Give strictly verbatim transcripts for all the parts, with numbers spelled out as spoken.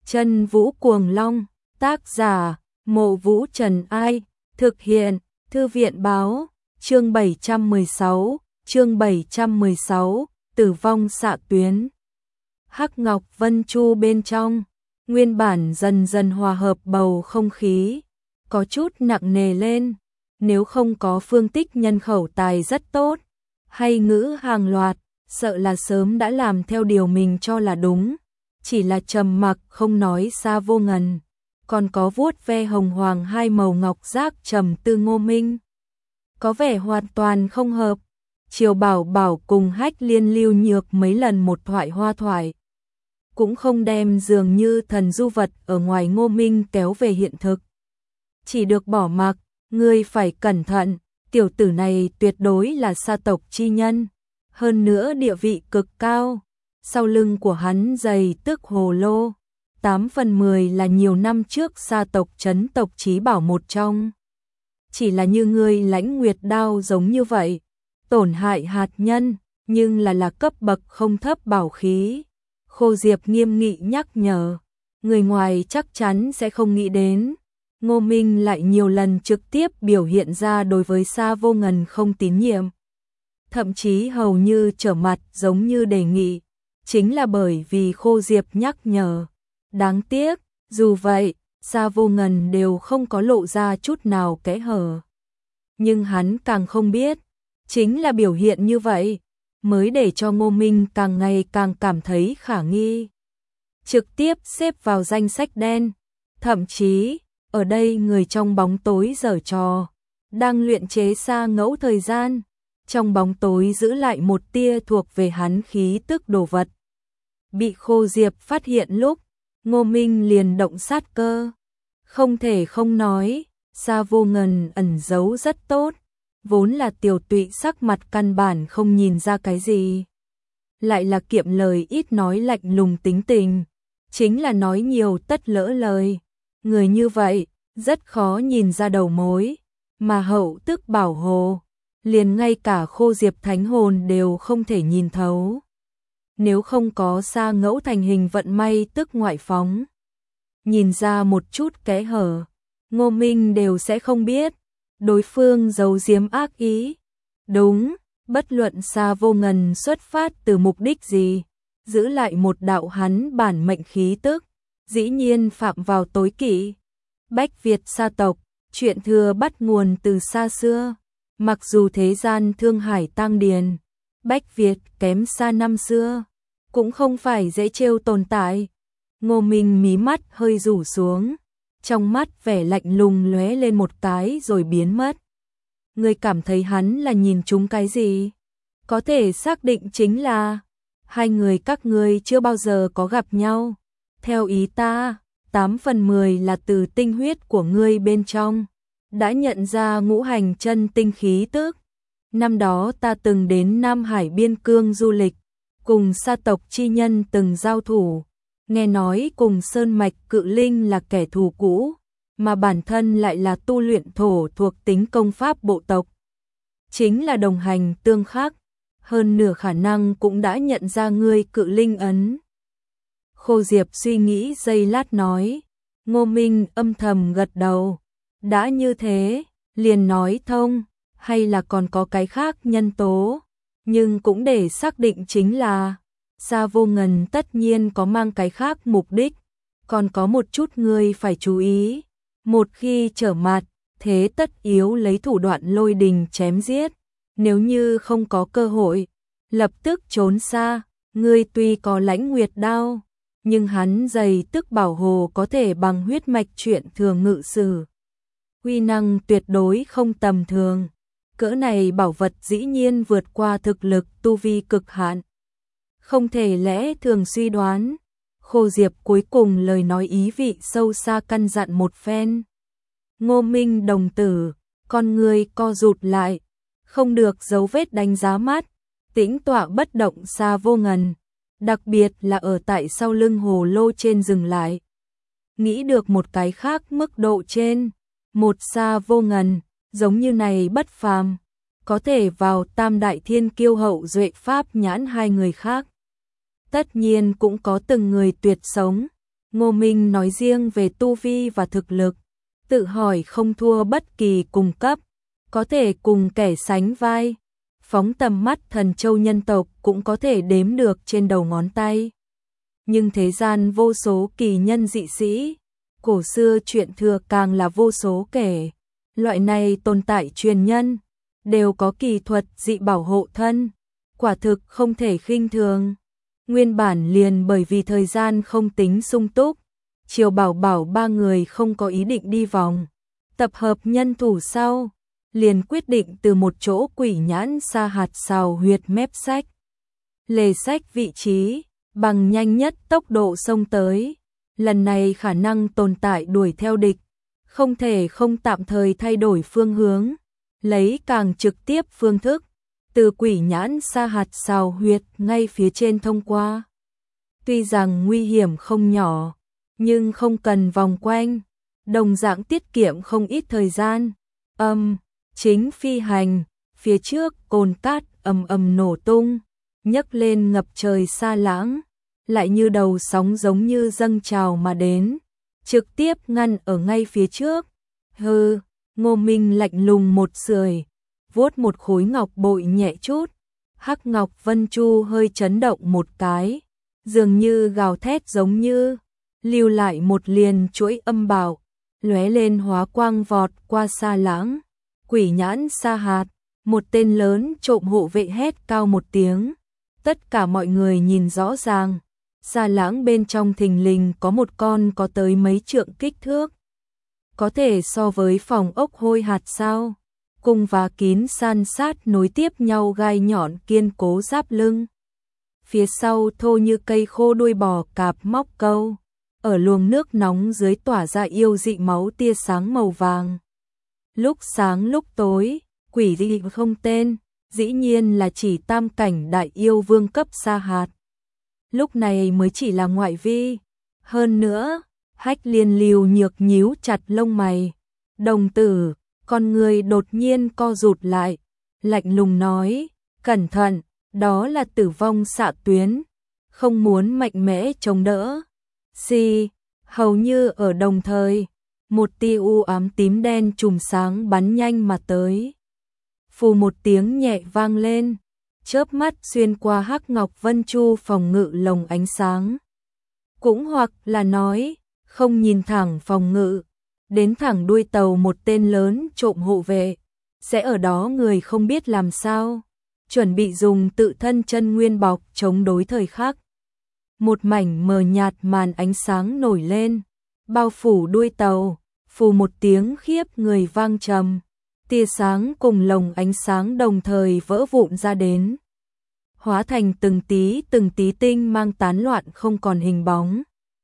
Chân Vũ Cuồng Long, tác giả, Mộ Vũ Trần Ai, thực hiện, Thư viện báo, chương bảy trăm mười sáu, chương bảy trăm mười sáu, tử vong xạ tuyến. Hắc Ngọc Vân Chu bên trong, nguyên bản dần dần hòa hợp bầu không khí, có chút nặng nề lên, nếu không có Phương Tích nhân khẩu tài rất tốt, hay ngữ hàng loạt, sợ là sớm đã làm theo điều mình cho là đúng, chỉ là trầm mặc không nói Sa Vô Ngần, còn có vuốt ve hồng hoàng hai màu ngọc giác trầm tư Ngô Minh. Có vẻ hoàn toàn không hợp, Triều Bảo Bảo cùng Hách Liên lưu nhược mấy lần một thoại hoa thoại, cũng không đem dường như thần du vật ở ngoài Ngô Minh kéo về hiện thực. Chỉ được bỏ mặc, ngươi phải cẩn thận, tiểu tử này tuyệt đối là sa tộc chi nhân, hơn nữa địa vị cực cao, sau lưng của hắn dày tức hồ lô, tám phần mười là nhiều năm trước sa tộc trấn tộc chí bảo một trong. Chỉ là như ngươi Lãnh Nguyệt đao giống như vậy, tổn hại hạt nhân, nhưng là là cấp bậc không thấp bảo khí. Khô Diệp nghiêm nghị nhắc nhở, người ngoài chắc chắn sẽ không nghĩ đến. Ngô Minh lại nhiều lần trực tiếp biểu hiện ra đối với Sa Vô Ngần không tín nhiệm. Thậm chí hầu như trở mặt giống như đề nghị, chính là bởi vì Khô Diệp nhắc nhở. Đáng tiếc, dù vậy, Sa Vô Ngần đều không có lộ ra chút nào kẽ hở. Nhưng hắn càng không biết, chính là biểu hiện như vậy, mới để cho Ngô Minh càng ngày càng cảm thấy khả nghi. Trực tiếp xếp vào danh sách đen, thậm chí, ở đây người trong bóng tối giở trò, đang luyện chế sa ngẫu thời gian, trong bóng tối giữ lại một tia thuộc về hắn khí tức đồ vật. Bị Khô Diệp phát hiện lúc, Ngô Minh liền động sát cơ. Không thể không nói, Sa Vô Ngần ẩn giấu rất tốt, vốn là tiểu tụy sắc mặt căn bản không nhìn ra cái gì. Lại là kiệm lời ít nói lạnh lùng tính tình, chính là nói nhiều tất lỡ lời. Người như vậy, rất khó nhìn ra đầu mối, mà hậu tức bảo hồ, liền ngay cả Khô Diệp thánh hồn đều không thể nhìn thấu. Nếu không có sa ngẫu thành hình vận may tức ngoại phóng, nhìn ra một chút kẽ hở, Ngô Minh đều sẽ không biết, đối phương giấu giếm ác ý. Đúng, bất luận Sa Vô Ngần xuất phát từ mục đích gì, giữ lại một đạo hắn bản mệnh khí tức, dĩ nhiên phạm vào tối kỵ. Bách Việt sa tộc, chuyện thừa bắt nguồn từ xa xưa, mặc dù thế gian thương hải tang điền, Bách Việt kém xa năm xưa, cũng không phải dễ trêu tồn tại. Ngô Minh mí mắt hơi rủ xuống, trong mắt vẻ lạnh lùng lóe lên một cái rồi biến mất. Ngươi cảm thấy hắn là nhìn chúng cái gì? Có thể xác định chính là hai người các ngươi chưa bao giờ có gặp nhau. Theo ý ta, tám phần mười là từ tinh huyết của ngươi bên trong đã nhận ra ngũ hành chân tinh khí tức. Năm đó ta từng đến Nam Hải biên cương du lịch, cùng sa tộc chi nhân từng giao thủ, nghe nói cùng Sơn Mạch Cự Linh là kẻ thù cũ, mà bản thân lại là tu luyện thổ thuộc tính công pháp bộ tộc. Chính là đồng hành tương khắc, hơn nửa khả năng cũng đã nhận ra ngươi Cự Linh ấn. Khô Diệp suy nghĩ giây lát nói, Ngô Minh âm thầm gật đầu, đã như thế, liền nói thông, hay là còn có cái khác nhân tố, nhưng cũng để xác định chính là, Sa Vô Ngần tất nhiên có mang cái khác mục đích, còn có một chút ngươi phải chú ý, một khi trở mặt, thế tất yếu lấy thủ đoạn lôi đình chém giết, nếu như không có cơ hội, lập tức trốn xa, ngươi tuy có Lãnh Nguyệt đao, nhưng hắn dày tức bảo hồ có thể bằng huyết mạch chuyện thường ngự sử. Uy năng tuyệt đối không tầm thường, cỡ này bảo vật dĩ nhiên vượt qua thực lực tu vi cực hạn. Không thể lẽ thường suy đoán, Khô Diệp cuối cùng lời nói ý vị sâu xa căn dặn một phen. Ngô Minh đồng tử, con người co rụt lại, không được dấu vết đánh giá mắt, tĩnh tọa bất động Sa Vô Ngần, đặc biệt là ở tại sau lưng hồ lô trên dừng lại. Nghĩ được một cái khác mức độ trên, một Sa Vô Ngần, giống như này bất phàm, có thể vào tam đại thiên kiêu hậu duệ pháp nhãn hai người khác. Tất nhiên cũng có từng người tuyệt sống, Ngô Minh nói riêng về tu vi và thực lực, tự hỏi không thua bất kỳ cùng cấp, có thể cùng kẻ sánh vai. Phóng tầm mắt Thần Châu nhân tộc cũng có thể đếm được trên đầu ngón tay. Nhưng thế gian vô số kỳ nhân dị sĩ, cổ xưa chuyện thừa càng là vô số kể. Loại này tồn tại truyền nhân, đều có kỳ thuật dị bảo hộ thân, quả thực không thể khinh thường. Nguyên bản liền bởi vì thời gian không tính sung túc, Triều Bảo Bảo ba người không có ý định đi vòng tập hợp nhân thủ sau, liền quyết định từ một chỗ quỷ nhãn sa hạt xào huyệt mép sách. Lề sách vị trí, bằng nhanh nhất tốc độ xông tới. Lần này khả năng tồn tại đuổi theo địch, không thể không tạm thời thay đổi phương hướng, lấy càng trực tiếp phương thức, từ quỷ nhãn sa hạt xào huyệt ngay phía trên thông qua. Tuy rằng nguy hiểm không nhỏ, nhưng không cần vòng quanh, đồng dạng tiết kiệm không ít thời gian. Âm, chính phi hành, phía trước cồn cát ầm ầm nổ tung, nhấc lên ngập trời sa lãng, lại như đầu sóng giống như dâng trào mà đến, trực tiếp ngăn ở ngay phía trước. Hừ, Ngô Minh lạnh lùng một sưởi, vuốt một khối ngọc bội nhẹ chút, hắc ngọc vân chu hơi chấn động một cái, dường như gào thét giống như, lưu lại một liền chuỗi âm bảo, lóe lên hóa quang vọt qua sa lãng. Quỷ nhãn sa hạt, một tên lớn trộm hộ vệ hét cao một tiếng, tất cả mọi người nhìn rõ ràng. Sa lãng bên trong thình lình có một con có tới mấy trượng kích thước, có thể so với phòng ốc hôi hạt sao, cùng và kín san sát nối tiếp nhau gai nhọn kiên cố giáp lưng. Phía sau thô như cây khô đuôi bò cạp móc câu, ở luồng nước nóng dưới tỏa ra yêu dị máu tia sáng màu vàng. Lúc sáng lúc tối, quỷ dị không tên, dĩ nhiên là chỉ tam cảnh đại yêu vương cấp sa hạt. Lúc này mới chỉ là ngoại vi. Hơn nữa, Hách Liên liều nhược nhíu chặt lông mày. Đồng tử, con người đột nhiên co rụt lại, lạnh lùng nói, cẩn thận, đó là tử vong xạ tuyến, không muốn mạnh mẽ chống đỡ. Xì, hầu như ở đồng thời, một tia u ám tím đen chùm sáng bắn nhanh mà tới. Phù một tiếng nhẹ vang lên, chớp mắt xuyên qua hắc ngọc vân chu phòng ngự lồng ánh sáng. Cũng hoặc là nói, không nhìn thẳng phòng ngự, đến thẳng đuôi tàu một tên lớn trộm hộ vệ, sẽ ở đó người không biết làm sao, chuẩn bị dùng tự thân chân nguyên bọc chống đối thời khắc. Một mảnh mờ nhạt màn ánh sáng nổi lên, bao phủ đuôi tàu, phù một tiếng khiếp người vang trầm. Tia sáng cùng lồng ánh sáng đồng thời vỡ vụn ra đến, hóa thành từng tí từng tí tinh mang tán loạn không còn hình bóng.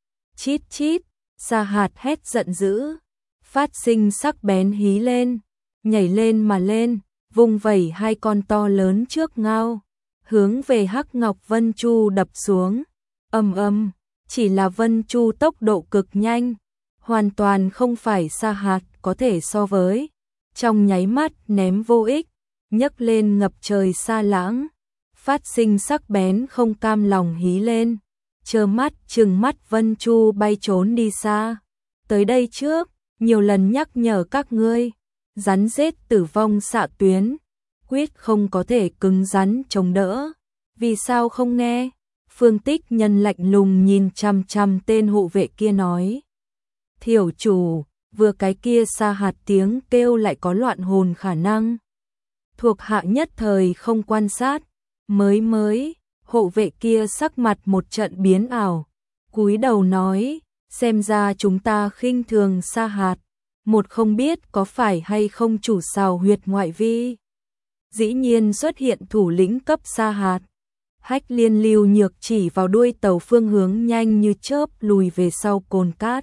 Chít chít, sa hạt hét giận dữ, phát sinh sắc bén hí lên, nhảy lên mà lên, vung vẩy hai con to lớn trước ngao, hướng về hắc ngọc vân chu đập xuống. Ầm ầm, chỉ là vân chu tốc độ cực nhanh, hoàn toàn không phải sa hạt có thể so với. Trong nháy mắt ném vô ích, nhấc lên ngập trời sa lãng, phát sinh sắc bén không cam lòng hí lên, trơ mắt trừng mắt vân chu bay trốn đi xa. Tới đây trước, nhiều lần nhắc nhở các ngươi, rắn rết tử vong xạ tuyến, quyết không có thể cứng rắn chống đỡ. Vì sao không nghe? Phương Tích Nhân lạnh lùng nhìn chằm chằm tên hộ vệ kia nói. Thiểu chủ, vừa cái kia sa hạt tiếng kêu lại có loạn hồn khả năng. Thuộc hạ nhất thời không quan sát, mới mới, hộ vệ kia sắc mặt một trận biến ảo, cúi đầu nói, xem ra chúng ta khinh thường sa hạt, một không biết có phải hay không chủ xào huyệt ngoại vi. Dĩ nhiên xuất hiện thủ lĩnh cấp sa hạt. Hách Liên lưu nhược chỉ vào đuôi tàu phương hướng nhanh như chớp lùi về sau cồn cát.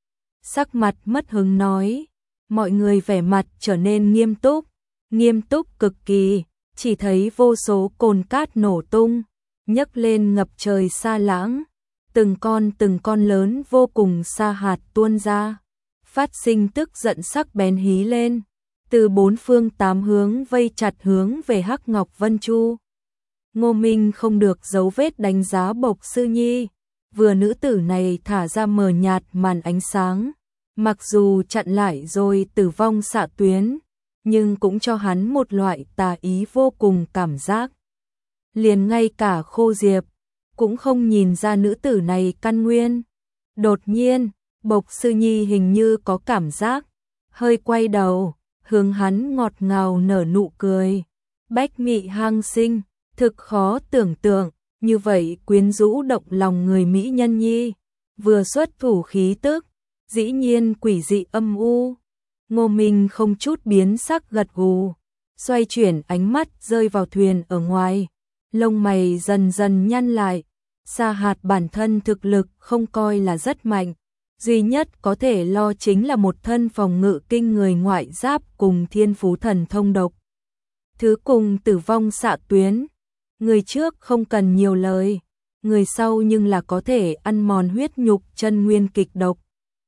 Sắc mặt mất hứng nói, mọi người vẻ mặt trở nên nghiêm túc, nghiêm túc cực kỳ, chỉ thấy vô số cồn cát nổ tung, nhấc lên ngập trời sa lãng, từng con từng con lớn vô cùng sa hạt tuôn ra, phát sinh tức giận sắc bén hí lên, từ bốn phương tám hướng vây chặt hướng về hắc ngọc vân chu. Ngô Minh không được dấu vết đánh giá Bộc Sư Nhi, vừa nữ tử này thả ra mờ nhạt màn ánh sáng, mặc dù chặn lại rồi tử vong xạ tuyến, nhưng cũng cho hắn một loại tà ý vô cùng cảm giác. Liền ngay cả Khô Diệp cũng không nhìn ra nữ tử này căn nguyên. Đột nhiên, Bộc Sư Nhi hình như có cảm giác, hơi quay đầu, hướng hắn ngọt ngào nở nụ cười. Bách mị hang sinh, thực khó tưởng tượng, như vậy quyến rũ động lòng người mỹ nhân nhi, vừa xuất thủ khí tức, dĩ nhiên quỷ dị âm u. Ngô Minh không chút biến sắc gật gù, xoay chuyển ánh mắt rơi vào thuyền ở ngoài, lông mày dần dần nhăn lại. Sa Hạt bản thân thực lực không coi là rất mạnh, duy nhất có thể lo chính là một thân phòng ngự kinh người ngoại giáp cùng thiên phú thần thông độc. Thứ cùng tử vong xạ tuyến, người trước không cần nhiều lời, người sau nhưng là có thể ăn mòn huyết nhục chân nguyên kịch độc.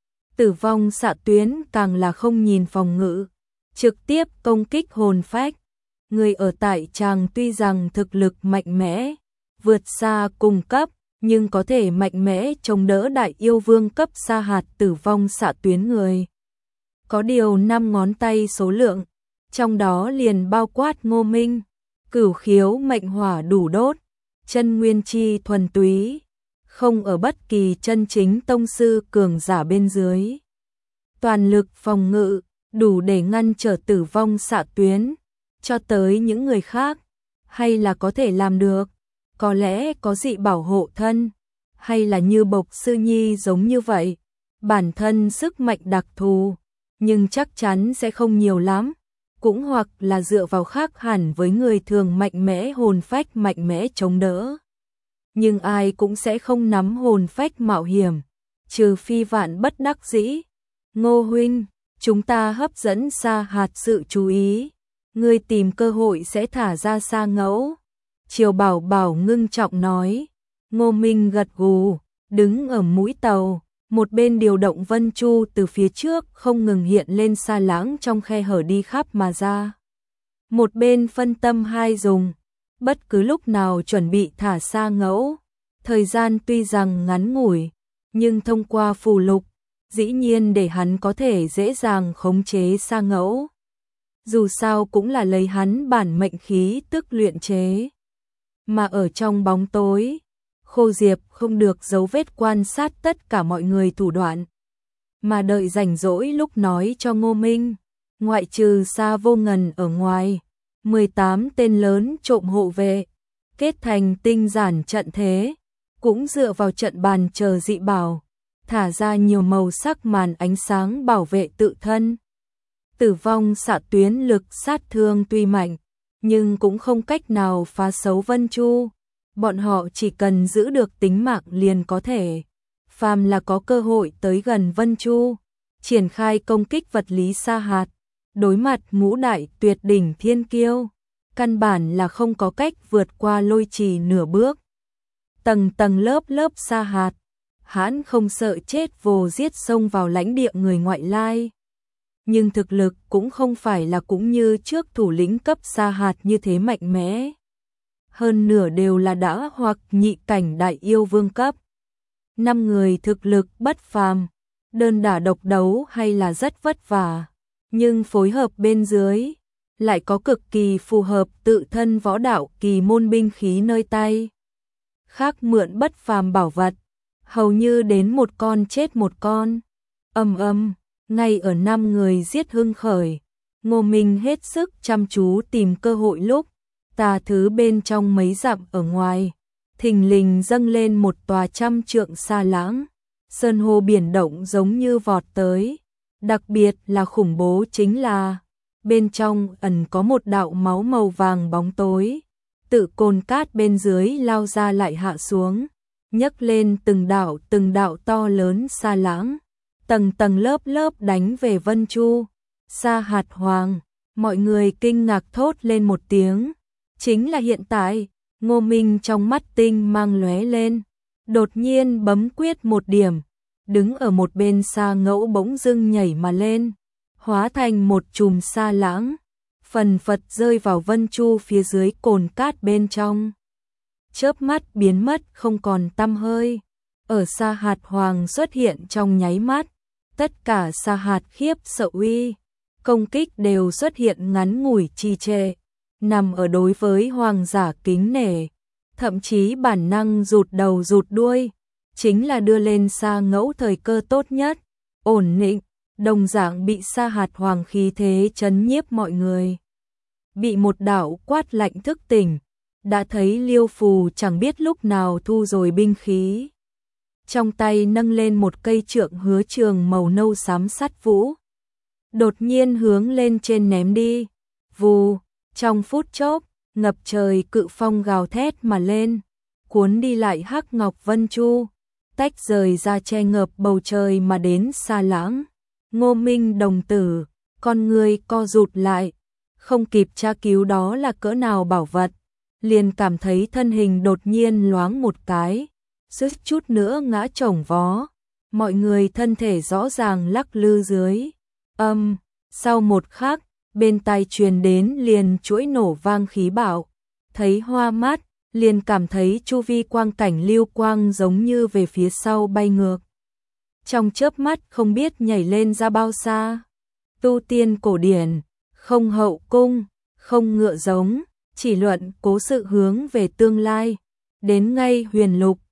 Tử vong xạ tuyến càng là không nhìn phòng ngự, trực tiếp công kích hồn phách. Người ở tại tràng tuy rằng thực lực mạnh mẽ, vượt xa cùng cấp, nhưng có thể mạnh mẽ chống đỡ đại yêu vương cấp Sa Hạt tử vong xạ tuyến người. Có điều năm ngón tay số lượng, trong đó liền bao quát Ngô Minh, cửu khiếu mệnh hỏa đủ đốt, chân nguyên chi thuần túy, không ở bất kỳ chân chính tông sư cường giả bên dưới. Toàn lực phòng ngự, đủ để ngăn trở tử vong xạ tuyến, cho tới những người khác, hay là có thể làm được, có lẽ có dị bảo hộ thân, hay là như Bộc Sư Nhi giống như vậy, bản thân sức mạnh đặc thù, nhưng chắc chắn sẽ không nhiều lắm, cũng hoặc là dựa vào khác hẳn với người thường mạnh mẽ hồn phách mạnh mẽ chống đỡ. Nhưng ai cũng sẽ không nắm hồn phách mạo hiểm, trừ phi vạn bất đắc dĩ. Ngô huynh, chúng ta hấp dẫn Sa Hạt sự chú ý, ngươi tìm cơ hội sẽ thả ra Sa Ngẫu. Triều Bảo Bảo ngưng trọng nói. Ngô Minh gật gù, đứng ở mũi tàu, một bên điều động Vân Chu từ phía trước không ngừng hiện lên xa lãng trong khe hở đi khắp mà ra. Một bên phân tâm hai dùng, bất cứ lúc nào chuẩn bị thả Sa Ngẫu. Thời gian tuy rằng ngắn ngủi, nhưng thông qua phù lục, dĩ nhiên để hắn có thể dễ dàng khống chế Sa Ngẫu. Dù sao cũng là lấy hắn bản mệnh khí tức luyện chế. Mà ở trong bóng tối, Khô Diệp không được giấu vết quan sát tất cả mọi người thủ đoạn, mà đợi rảnh rỗi lúc nói cho Ngô Minh. Ngoại trừ Sa Vô Ngần ở ngoài, mười tám tên lớn trộm hộ vệ, kết thành tinh giản trận thế, cũng dựa vào trận bàn chờ dị bảo, thả ra nhiều màu sắc màn ánh sáng bảo vệ tự thân. Tử vong xạ tuyến lực sát thương tuy mạnh, nhưng cũng không cách nào phá xấu Vân Chu. Bọn họ chỉ cần giữ được tính mạng liền có thể. Phàm là có cơ hội tới gần Vân Chu, triển khai công kích vật lý Sa Hạt, đối mặt ngũ đại tuyệt đỉnh thiên kiêu, căn bản là không có cách vượt qua lôi trì nửa bước. Tầng tầng lớp lớp Sa Hạt, hắn không sợ chết vồ giết xông vào lãnh địa người ngoại lai. Nhưng thực lực cũng không phải là cũng như trước thủ lĩnh cấp Sa Hạt như thế mạnh mẽ. Hơn nửa đều là đã hoặc nhị cảnh đại yêu vương cấp. Năm người thực lực bất phàm, đơn đả độc đấu hay là rất vất vả, nhưng phối hợp bên dưới lại có cực kỳ phù hợp tự thân võ đạo kỳ môn binh khí nơi tay. Khác mượn bất phàm bảo vật, hầu như đến một con chết một con. Âm âm, ngay ở năm người giết hưng khởi, Ngô Minh hết sức chăm chú tìm cơ hội lúc tà thứ bên trong mấy dặm ở ngoài, thình lình dâng lên một tòa trăm trượng xa lãng, sơn hô biển động giống như vọt tới, đặc biệt là khủng bố chính là bên trong ẩn có một đạo máu màu vàng bóng tối, tự cồn cát bên dưới lao ra lại hạ xuống, nhấc lên từng đạo từng đạo to lớn xa lãng, tầng tầng lớp lớp đánh về Vân Chu. Sa Hạt Hoàng, mọi người kinh ngạc thốt lên một tiếng. Chính là hiện tại, Ngô Minh trong mắt tinh mang lóe lên, đột nhiên bấm quyết một điểm, đứng ở một bên Sa Ngẫu bỗng dưng nhảy mà lên, hóa thành một chùm sa lãng, phần phật rơi vào Vân Chu phía dưới cồn cát bên trong. Chớp mắt biến mất không còn tăm hơi. ở Sa Hạt Hoàng xuất hiện trong nháy mắt, tất cả Sa Hạt khiếp sợ uy công kích đều xuất hiện ngắn ngủi trì trệ, nằm ở đối với hoàng giả kính nể, thậm chí bản năng rụt đầu rụt đuôi, chính là đưa lên Sa Ngẫu thời cơ tốt nhất, ổn định, đồng dạng bị Sa Hạt Hoàng khí thế chấn nhiếp mọi người. Bị một đạo quát lạnh thức tỉnh, đã thấy Liêu Phù chẳng biết lúc nào thu rồi binh khí. Trong tay nâng lên một cây trượng hứa trường màu nâu xám sắt vũ. Đột nhiên hướng lên trên ném đi. Vù, trong phút chốc, ngập trời cự phong gào thét mà lên, cuốn đi lại hắc ngọc vân chu, tách rời ra che ngợp bầu trời mà đến xa lãng. Ngô Minh đồng tử, con người co rụt lại, không kịp tra cứu đó là cỡ nào bảo vật, liền cảm thấy thân hình đột nhiên loáng một cái, suýt chút nữa ngã chồng vó, mọi người thân thể rõ ràng lắc lư dưới. Âm, um, sau một khắc, bên tai truyền đến liền chuỗi nổ vang khí bạo, thấy hoa mắt, liền cảm thấy chu vi quang cảnh lưu quang giống như về phía sau bay ngược. Trong chớp mắt không biết nhảy lên ra bao xa. Tu tiên cổ điển, không hậu cung, không ngựa giống, chỉ luận cố sự hướng về tương lai, đến ngay huyền lục,